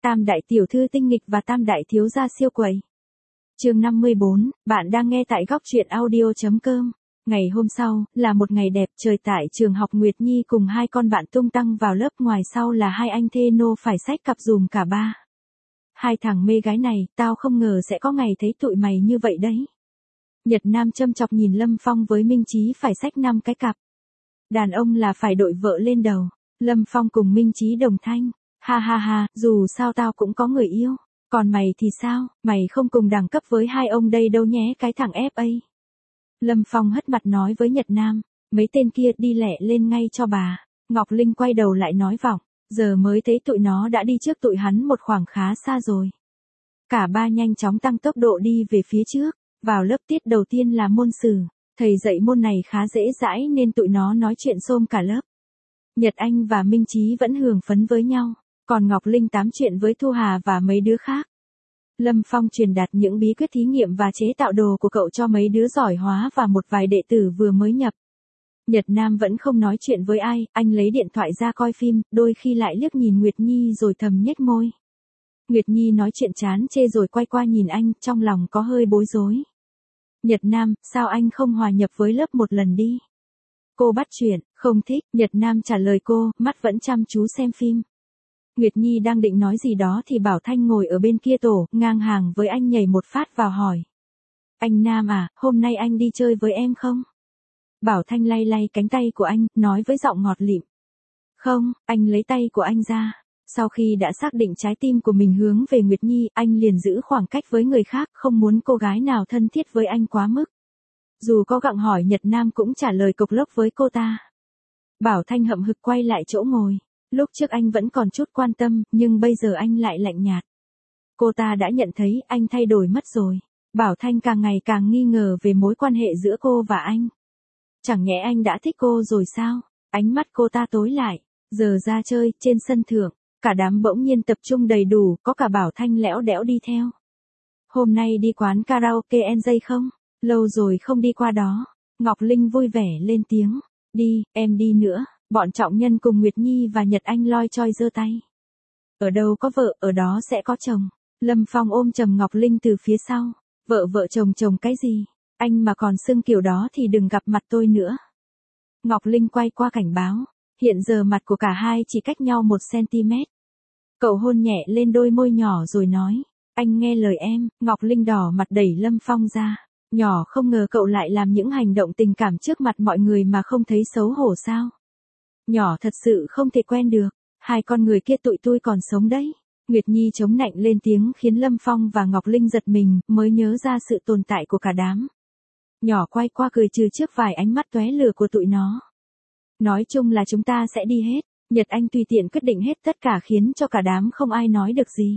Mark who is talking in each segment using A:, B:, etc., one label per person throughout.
A: Tam đại tiểu thư tinh nghịch và tam đại thiếu gia siêu quậy. Chương 54, bạn đang nghe tại góc truyện audio.com. Ngày hôm sau, là một ngày đẹp trời tại trường học. Nguyệt Nhi cùng hai con bạn tung tăng vào lớp, ngoài sau là hai anh thê nô phải xách cặp dùm cả ba. Hai thằng mê gái này, tao không ngờ sẽ có ngày thấy tụi mày như vậy đấy. Nhật Nam châm chọc nhìn Lâm Phong với Minh Chí phải xách 5 cái cặp. Đàn ông là phải đội vợ lên đầu. Lâm Phong cùng Minh Chí đồng thanh. Ha ha ha, dù sao tao cũng có người yêu. Còn mày thì sao, mày không cùng đẳng cấp với hai ông đây đâu nhé, cái thằng FA. Lâm Phong hất mặt nói với Nhật Nam, mấy tên kia đi lẹ lên ngay cho bà. Ngọc Linh quay đầu lại nói vọng, giờ mới thấy tụi nó đã đi trước tụi hắn một khoảng khá xa rồi. Cả ba nhanh chóng tăng tốc độ đi về phía trước, vào lớp tiết đầu tiên là môn sử. Thầy dạy môn này khá dễ dãi nên tụi nó nói chuyện xôm cả lớp. Nhật Anh và Minh Chí vẫn hưởng phấn với nhau, còn Ngọc Linh tám chuyện với Thu Hà và mấy đứa khác. Lâm Phong truyền đạt những bí quyết thí nghiệm và chế tạo đồ của cậu cho mấy đứa giỏi hóa và một vài đệ tử vừa mới nhập. Nhật Nam vẫn không nói chuyện với ai, anh lấy điện thoại ra coi phim, đôi khi lại liếc nhìn Nguyệt Nhi rồi thầm nhếch môi. Nguyệt Nhi nói chuyện chán chê rồi quay qua nhìn anh, trong lòng có hơi bối rối. Nhật Nam, sao anh không hòa nhập với lớp một lần đi? Cô bắt chuyện, không thích. Nhật Nam trả lời cô, mắt vẫn chăm chú xem phim. Nguyệt Nhi đang định nói gì đó thì Bảo Thanh ngồi ở bên kia tổ, ngang hàng với anh nhảy một phát vào hỏi. Anh Nam à, hôm nay anh đi chơi với em không? Bảo Thanh lay lay cánh tay của anh, nói với giọng ngọt lịm. Không, anh lấy tay của anh ra. Sau khi đã xác định trái tim của mình hướng về Nguyệt Nhi, anh liền giữ khoảng cách với người khác, không muốn cô gái nào thân thiết với anh quá mức. Dù có gặng hỏi Nhật Nam cũng trả lời cộc lốc với cô ta. Bảo Thanh hậm hực quay lại chỗ ngồi. Lúc trước anh vẫn còn chút quan tâm, nhưng bây giờ anh lại lạnh nhạt. Cô ta đã nhận thấy anh thay đổi mất rồi. Bảo Thanh càng ngày càng nghi ngờ về mối quan hệ giữa cô và anh. Chẳng nhẽ anh đã thích cô rồi sao? Ánh mắt cô ta tối lại. Giờ ra chơi, trên sân thượng, cả đám bỗng nhiên tập trung đầy đủ, có cả Bảo Thanh lẽo đẽo đi theo. Hôm nay đi quán karaoke NJ không? Lâu rồi không đi qua đó. Ngọc Linh vui vẻ lên tiếng. Đi, em đi nữa. Bọn trọng nhân cùng Nguyệt Nhi và Nhật Anh loi choi giơ tay. Ở đâu có vợ, ở đó sẽ có chồng. Lâm Phong ôm chầm Ngọc Linh từ phía sau. Vợ chồng cái gì? Anh mà còn xưng kiểu đó thì đừng gặp mặt tôi nữa. Ngọc Linh quay qua cảnh báo. Hiện giờ mặt của cả hai chỉ cách nhau 1 cm. Cậu hôn nhẹ lên đôi môi nhỏ rồi nói. Anh nghe lời em. Ngọc Linh đỏ mặt đẩy Lâm Phong ra. Nhỏ không ngờ cậu lại làm những hành động tình cảm trước mặt mọi người mà không thấy xấu hổ sao? Nhỏ thật sự không thể quen được. Hai con người kia tụi tôi còn sống đấy. Nguyệt Nhi chống nạnh lên tiếng khiến Lâm Phong và Ngọc Linh giật mình, mới nhớ ra sự tồn tại của cả đám. Nhỏ quay qua cười trừ trước vài ánh mắt tóe lửa của tụi nó. Nói chung là chúng ta sẽ đi hết. Nhật Anh tùy tiện quyết định hết tất cả khiến cho cả đám không ai nói được gì.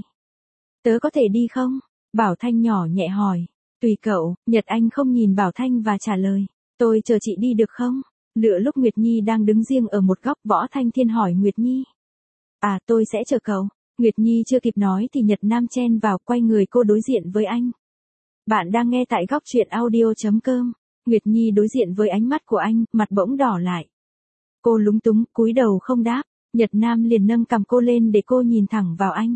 A: Tớ có thể đi không? Bảo Thanh nhỏ nhẹ hỏi. Tùy cậu. Nhật Anh không nhìn Bảo Thanh và trả lời. Tôi chờ chị đi được không? Lựa lúc Nguyệt Nhi đang đứng riêng ở một góc, Võ Thanh Thiên hỏi Nguyệt Nhi. À, tôi sẽ chờ cậu. Nguyệt Nhi chưa kịp nói thì Nhật Nam chen vào, quay người cô đối diện với anh. Bạn đang nghe tại góc truyện audio.com. Nguyệt Nhi đối diện với ánh mắt của anh, mặt bỗng đỏ lại. Cô lúng túng, cúi đầu không đáp. Nhật Nam liền nâng cằm cô lên để cô nhìn thẳng vào anh.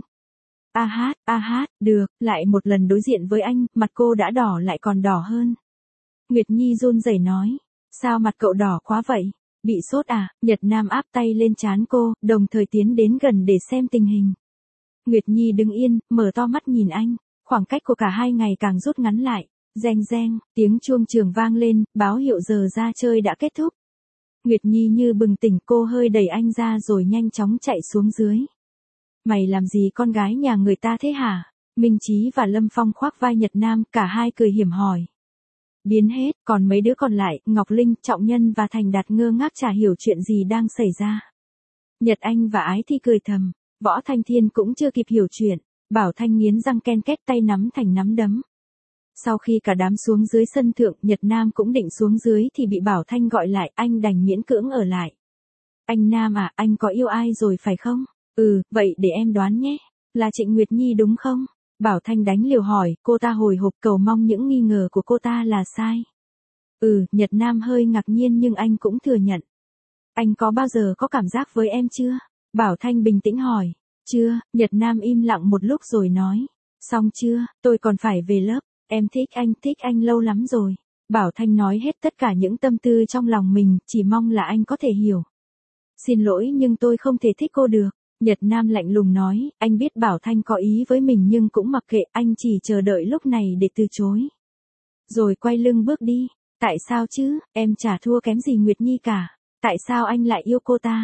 A: A hát, được. Lại một lần đối diện với anh, mặt cô đã đỏ lại còn đỏ hơn. Nguyệt Nhi run rẩy nói. Sao mặt cậu đỏ quá vậy? Bị sốt à? Nhật Nam áp tay lên trán cô, đồng thời tiến đến gần để xem tình hình. Nguyệt Nhi đứng yên, mở to mắt nhìn anh. Khoảng cách của cả hai ngày càng rút ngắn lại. Reng reng, tiếng chuông trường vang lên, báo hiệu giờ ra chơi đã kết thúc. Nguyệt Nhi như bừng tỉnh, cô hơi đẩy anh ra rồi nhanh chóng chạy xuống dưới. Mày làm gì con gái nhà người ta thế hả? Minh Chí và Lâm Phong khoác vai Nhật Nam, cả hai cười hiểm hỏi. Biến hết, còn mấy đứa còn lại, Ngọc Linh, Trọng Nhân và Thành Đạt ngơ ngác chả hiểu chuyện gì đang xảy ra. Nhật Anh và Ái Thi cười thầm, Võ Thanh Thiên cũng chưa kịp hiểu chuyện, Bảo Thanh nghiến răng ken két, tay nắm thành nắm đấm. Sau khi cả đám xuống dưới sân thượng, Nhật Nam cũng định xuống dưới thì bị Bảo Thanh gọi lại, anh đành miễn cưỡng ở lại. Anh Nam à, anh có yêu ai rồi phải không? Ừ, vậy để em đoán nhé, là Trịnh Nguyệt Nhi đúng không? Bảo Thanh đánh liều hỏi, cô ta hồi hộp cầu mong những nghi ngờ của cô ta là sai. Ừ, Nhật Nam hơi ngạc nhiên nhưng anh cũng thừa nhận. Anh có bao giờ có cảm giác với em chưa? Bảo Thanh bình tĩnh hỏi. Chưa, Nhật Nam im lặng một lúc rồi nói. Xong chưa, tôi còn phải về lớp, em thích anh lâu lắm rồi. Bảo Thanh nói hết tất cả những tâm tư trong lòng mình, chỉ mong là anh có thể hiểu. Xin lỗi nhưng tôi không thể thích cô được. Nhật Nam lạnh lùng nói, anh biết Bảo Thanh có ý với mình nhưng cũng mặc kệ, anh chỉ chờ đợi lúc này để từ chối. Rồi quay lưng bước đi. Tại sao chứ, em chả thua kém gì Nguyệt Nhi cả. Tại sao anh lại yêu cô ta?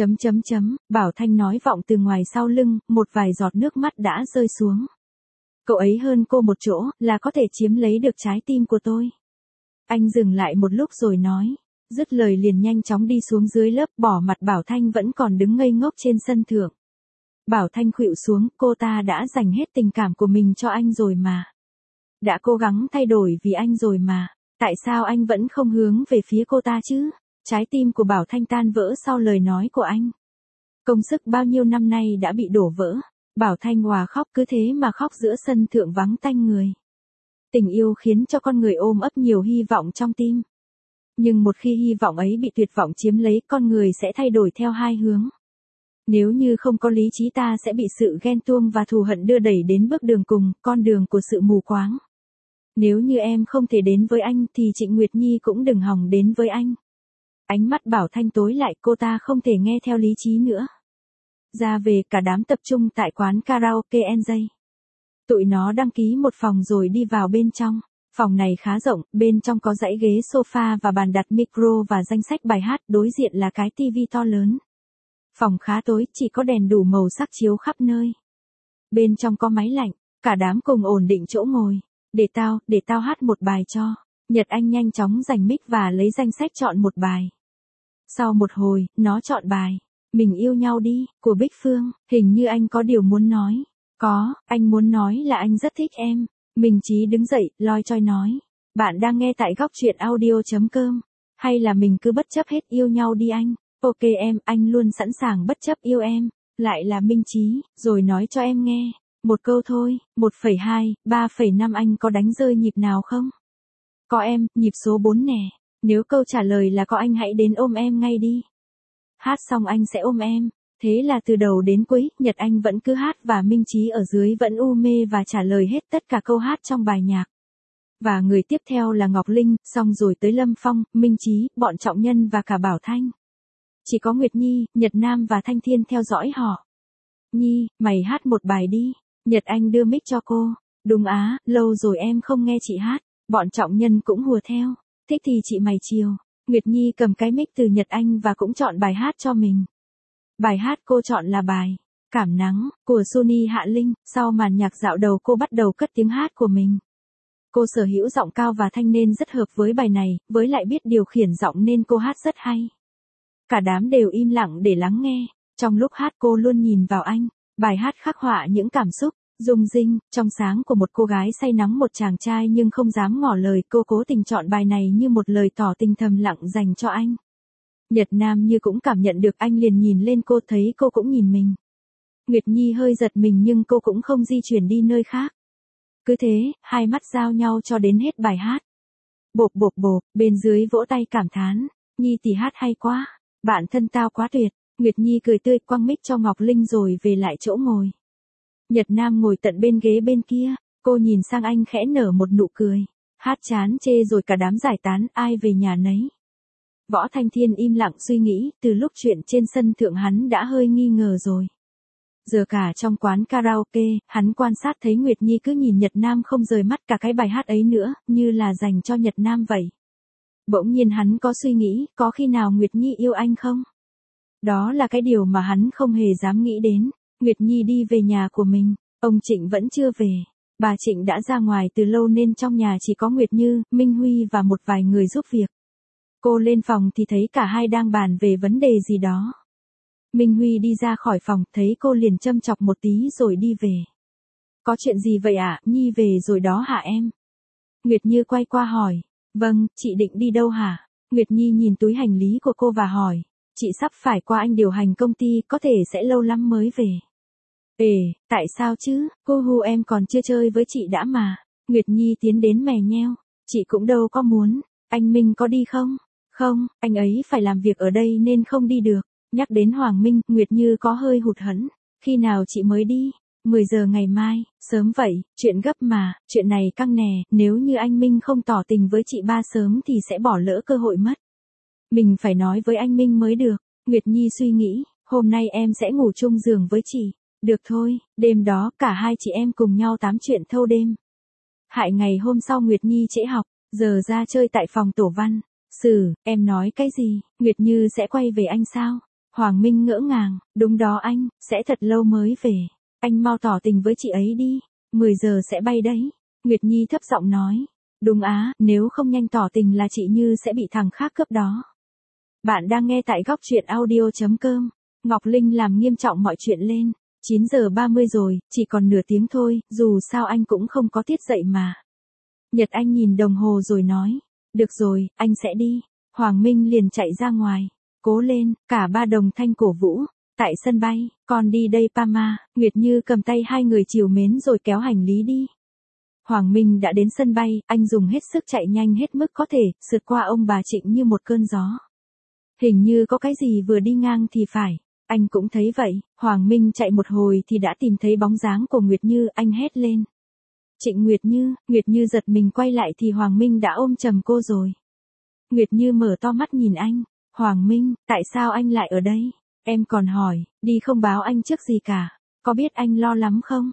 A: Bảo Thanh nói vọng từ ngoài sau lưng, một vài giọt nước mắt đã rơi xuống. Cậu ấy hơn cô một chỗ, là có thể chiếm lấy được trái tim của tôi. Anh dừng lại một lúc rồi nói. Dứt lời liền nhanh chóng đi xuống dưới lớp, bỏ mặt Bảo Thanh vẫn còn đứng ngây ngốc trên sân thượng. Bảo Thanh khuỵu xuống, cô ta đã dành hết tình cảm của mình cho anh rồi mà. Đã cố gắng thay đổi vì anh rồi mà. Tại sao anh vẫn không hướng về phía cô ta chứ? Trái tim của Bảo Thanh tan vỡ sau lời nói của anh. Công sức bao nhiêu năm nay đã bị đổ vỡ. Bảo Thanh òa khóc, cứ thế mà khóc giữa sân thượng vắng tanh người. Tình yêu khiến cho con người ôm ấp nhiều hy vọng trong tim. Nhưng một khi hy vọng ấy bị tuyệt vọng chiếm lấy, con người sẽ thay đổi theo hai hướng. Nếu như không có lý trí ta sẽ bị sự ghen tuông và thù hận đưa đẩy đến bước đường cùng, con đường của sự mù quáng. Nếu như em không thể đến với anh thì Trịnh Nguyệt Nhi cũng đừng hòng đến với anh. Ánh mắt Bảo Thanh tối lại, cô ta không thể nghe theo lý trí nữa. Ra về, cả đám tập trung tại quán karaoke NJ. Tụi nó đăng ký một phòng rồi đi vào bên trong. Phòng này khá rộng, bên trong có dãy ghế sofa và bàn đặt micro và danh sách bài hát, đối diện là cái tivi to lớn. Phòng khá tối, chỉ có đèn đủ màu sắc chiếu khắp nơi. Bên trong có máy lạnh, cả đám cùng ổn định chỗ ngồi. Để tao hát một bài cho. Nhật Anh nhanh chóng giành mic và lấy danh sách chọn một bài. Sau một hồi, nó chọn bài Mình yêu nhau đi, của Bích Phương. Hình như anh có điều muốn nói. Có, anh muốn nói là anh rất thích em. Minh Chí đứng dậy, loi choi nói. Bạn đang nghe tại góc truyện audio.com. Hay là mình cứ bất chấp hết yêu nhau đi anh. Ok em, anh luôn sẵn sàng bất chấp yêu em. Lại là Minh Chí, rồi nói cho em nghe. Một câu thôi, 1,2, 3,5 anh có đánh rơi nhịp nào không? Có em, nhịp số 4 nè. Nếu câu trả lời là có anh hãy đến ôm em ngay đi. Hát xong anh sẽ ôm em. Thế là từ đầu đến cuối, Nhật Anh vẫn cứ hát và Minh Chí ở dưới vẫn u mê và trả lời hết tất cả câu hát trong bài nhạc. Và người tiếp theo là Ngọc Linh, xong rồi tới Lâm Phong, Minh Chí, bọn Trọng Nhân và cả Bảo Thanh. Chỉ có Nguyệt Nhi, Nhật Nam và Thanh Thiên theo dõi họ. Nhi, mày hát một bài đi. Nhật Anh đưa mic cho cô. Đúng á, lâu rồi em không nghe chị hát. Bọn Trọng Nhân cũng hùa theo. Thích thì chị mày chiều. Nguyệt Nhi cầm cái mic từ Nhật Anh và cũng chọn bài hát cho mình. Bài hát cô chọn là bài Cảm Nắng của Sunny Hạ Linh. Sau màn nhạc dạo đầu cô bắt đầu cất tiếng hát của mình. Cô sở hữu giọng cao và thanh nên rất hợp với bài này, với lại biết điều khiển giọng nên cô hát rất hay. Cả đám đều im lặng để lắng nghe. Trong lúc hát cô luôn nhìn vào anh. Bài hát khắc họa những cảm xúc rung rinh, trong sáng của một cô gái say nắng một chàng trai nhưng không dám ngỏ lời. Cô cố tình chọn bài này như một lời tỏ tình thầm lặng dành cho anh. Nhật Nam như cũng cảm nhận được, anh liền nhìn lên cô, thấy cô cũng nhìn mình. Nguyệt Nhi hơi giật mình nhưng cô cũng không di chuyển đi nơi khác. Cứ thế, hai mắt giao nhau cho đến hết bài hát. Bộp, bên dưới vỗ tay cảm thán. Nhi tỷ hát hay quá. Bạn thân tao quá tuyệt. Nguyệt Nhi cười tươi quăng mic cho Ngọc Linh rồi về lại chỗ ngồi. Nhật Nam ngồi tận bên ghế bên kia. Cô nhìn sang anh khẽ nở một nụ cười. Hát chán chê rồi cả đám giải tán, ai về nhà nấy. Võ Thanh Thiên im lặng suy nghĩ, từ lúc chuyện trên sân thượng hắn đã hơi nghi ngờ rồi. Giờ cả trong quán karaoke, hắn quan sát thấy Nguyệt Nhi cứ nhìn Nhật Nam không rời mắt cả cái bài hát ấy nữa, như là dành cho Nhật Nam vậy. Bỗng nhiên hắn có suy nghĩ, có khi nào Nguyệt Nhi yêu anh không? Đó là cái điều mà hắn không hề dám nghĩ đến. Nguyệt Nhi đi về nhà của mình, ông Trịnh vẫn chưa về. Bà Trịnh đã ra ngoài từ lâu nên trong nhà chỉ có Nguyệt Như, Minh Huy và một vài người giúp việc. Cô lên phòng thì thấy cả hai đang bàn về vấn đề gì đó. Minh Huy đi ra khỏi phòng, thấy cô liền châm chọc một tí rồi đi về. Có chuyện gì vậy ạ? Nhi về rồi đó hả em? Nguyệt Như quay qua hỏi. Vâng, chị định đi đâu hả? Nguyệt Nhi nhìn túi hành lý của cô và hỏi. Chị sắp phải qua anh điều hành công ty, có thể sẽ lâu lắm mới về. Tại sao chứ? Cô Hu em còn chưa chơi với chị đã mà. Nguyệt Nhi tiến đến mè nheo. Chị cũng đâu có muốn. Anh Minh có đi không? Không, anh ấy phải làm việc ở đây nên không đi được. Nhắc đến Hoàng Minh, Nguyệt Như có hơi hụt hẫng. Khi nào chị mới đi? 10 giờ ngày mai, sớm vậy, chuyện gấp mà, chuyện này căng nè, nếu như anh Minh không tỏ tình với chị ba sớm thì sẽ bỏ lỡ cơ hội mất. Mình phải nói với anh Minh mới được. Nguyệt Nhi suy nghĩ, hôm nay em sẽ ngủ chung giường với chị. Được thôi, đêm đó cả hai chị em cùng nhau tám chuyện thâu đêm. Hại ngày hôm sau Nguyệt Nhi trễ học, giờ ra chơi tại phòng tổ văn. Em nói cái gì, Nguyệt Như sẽ quay về anh sao? Hoàng Minh ngỡ ngàng, đúng đó anh, sẽ thật lâu mới về. Anh mau tỏ tình với chị ấy đi, 10 giờ sẽ bay đấy. Nguyệt Nhi thấp giọng nói, đúng á, nếu không nhanh tỏ tình là chị Như sẽ bị thằng khác cướp đó. Bạn đang nghe tại góc truyện audio.com. Ngọc Linh làm nghiêm trọng mọi chuyện lên. 9 giờ 30 rồi, chỉ còn nửa tiếng thôi, dù sao anh cũng không có tiết dậy mà. Nhật Anh nhìn đồng hồ rồi nói, được rồi, anh sẽ đi. Hoàng Minh liền chạy ra ngoài. Cố lên, cả ba đồng thanh cổ vũ. Tại sân bay, con đi đây Pama, Nguyệt Như cầm tay hai người trìu mến rồi kéo hành lý đi. Hoàng Minh đã đến sân bay, anh dùng hết sức chạy nhanh hết mức có thể, sượt qua ông bà Trịnh như một cơn gió. Hình như có cái gì vừa đi ngang thì phải. Anh cũng thấy vậy, Hoàng Minh chạy một hồi thì đã tìm thấy bóng dáng của Nguyệt Như, anh hét lên. Trịnh Nguyệt Như giật mình quay lại thì Hoàng Minh đã ôm chầm cô rồi. Nguyệt Như mở to mắt nhìn anh, Hoàng Minh, tại sao anh lại ở đây? Em còn hỏi, đi không báo anh trước gì cả, có biết anh lo lắm không?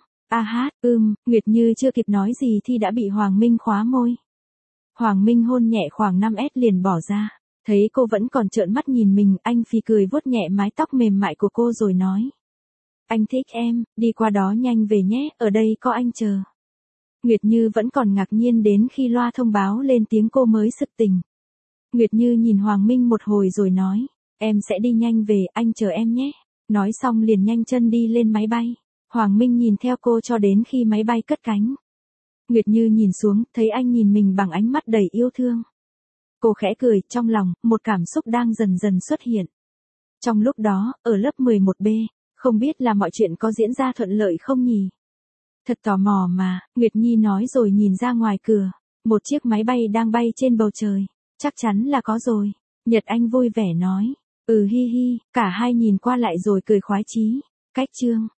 A: Nguyệt Như chưa kịp nói gì thì đã bị Hoàng Minh khóa môi. Hoàng Minh hôn nhẹ khoảng 5S liền bỏ ra. Thấy cô vẫn còn trợn mắt nhìn mình, anh phì cười vuốt nhẹ mái tóc mềm mại của cô rồi nói. Anh thích em, đi qua đó nhanh về nhé, ở đây có anh chờ. Nguyệt Như vẫn còn ngạc nhiên đến khi loa thông báo lên tiếng cô mới sực tỉnh. Nguyệt Như nhìn Hoàng Minh một hồi rồi nói, em sẽ đi nhanh về, anh chờ em nhé. Nói xong liền nhanh chân đi lên máy bay. Hoàng Minh nhìn theo cô cho đến khi máy bay cất cánh. Nguyệt Như nhìn xuống, thấy anh nhìn mình bằng ánh mắt đầy yêu thương. Cô khẽ cười, trong lòng, một cảm xúc đang dần dần xuất hiện. Trong lúc đó, ở lớp 11B, không biết là mọi chuyện có diễn ra thuận lợi không nhỉ? Thật tò mò mà, Nguyệt Nhi nói rồi nhìn ra ngoài cửa. Một chiếc máy bay đang bay trên bầu trời. Chắc chắn là có rồi. Nhật Anh vui vẻ nói. Hi hi, cả hai nhìn qua lại rồi cười khoái chí. Cách chương.